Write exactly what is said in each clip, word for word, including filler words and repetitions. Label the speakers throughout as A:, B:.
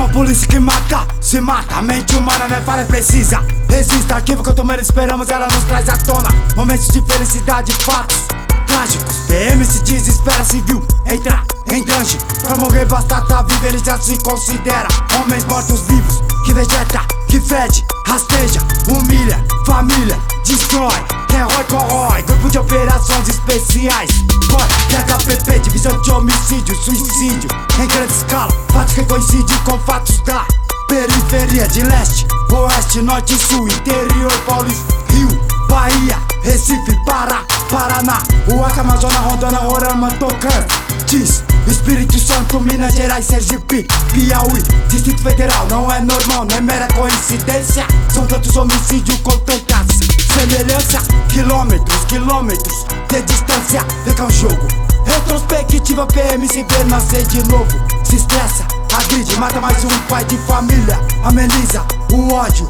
A: Uma polícia que mata, se mata. A mente humana não é falha, precisa. Resista, arquivo que eu tô menos esperamos, ela nos traz à tona momentos de felicidade, fatos trágicos. P M se desespera, civil entra em dungeon. Pra morrer basta tá vivo, ele já se considera homens mortos vivos. Que vegeta, que fede, rasteja, humilha, família, destrói, terror corrói. Grupo de operações especiais, C O R, H P P, divisão de homicídio, suicídio em grande escala, fatos que coincidem com fatos da periferia de leste, oeste, norte e sul, interior paulista, Rio, Bahia, Recife, Pará, Paraná, Uaca, Amazonas, Rondônia, Roraima, Tocantins, Espírito Santo, Minas Gerais, Sergipe, Piauí, Distrito Federal. Não é normal, não é mera coincidência. São tantos homicídios com tantas semelhanças. Quilômetros, quilômetros de distância. Vê que é um jogo retrospectiva, P M se vê nascer de novo. Se estressa, agride, mata mais um pai de família. Ameniza o ódio.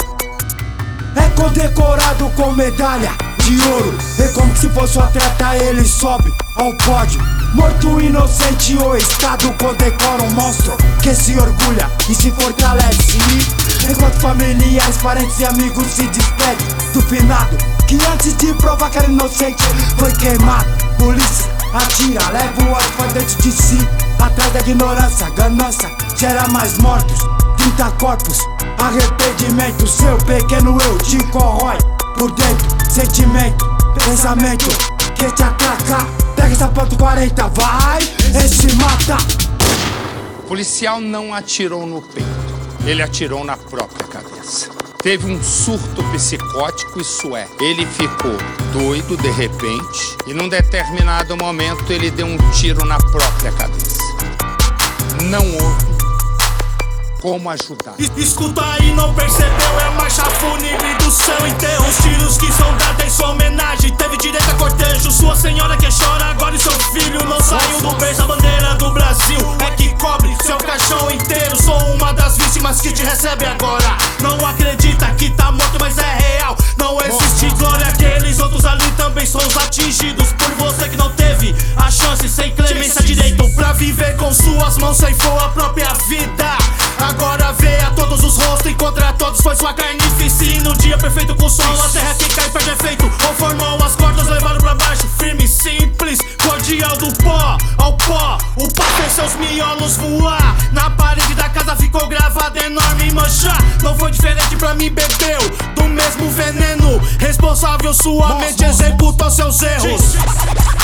A: É condecorado com medalha de ouro. É como se fosse um atleta, ele sobe ao pódio. Morto inocente, o Estado condecora um monstro que se orgulha e se fortalece. Enquanto familiares, parentes e amigos se despedem do finado, que antes de provar que era inocente foi queimado. Polícia atira, leva o ódio pra dentro de si. Atrás da ignorância, ganância gera mais mortos. trinta corpos, arrependimento. Seu pequeno eu te corrói por dentro. Sentimento, pensamento que te atraca. Pega essa ponto quarenta, vai, esse mata.
B: O policial não atirou no peito, ele atirou na própria cabeça. Teve um surto psicótico, isso é, ele ficou doido de repente e num determinado momento ele deu um tiro na própria cabeça. Não houve como ajudar.
C: Escuta aí, não percebeu? É a marcha fúnebre do seu enterro. Os tiros que são dados em sua homenagem. Teve direito a cortejo. Sua senhora que chora agora e seu filho não saiu do berço. A bandeira do Brasil é que cobre seu caixão inteiro. Sou uma das vítimas que te recebe agora. Não acredita que tá morto, mas é real. Não existe glória. Aqueles outros ali também são os atingidos por você que não teve a chance sem clemência, direito pra viver com suas mãos, ceifou a própria vida. Agora vê a todos os rostos, encontra todos, foi sua carnificina. No dia perfeito com o sol, a terra que cai perde efeito. Conformou as cordas, levaram pra baixo, firme e simples. Cordial do pó ao pó, o pó fez seus miolos voar. Na parede da casa ficou gravada enorme mancha. Não foi diferente pra mim, bebeu do mesmo veneno. Responsável, sua mente executou seus erros.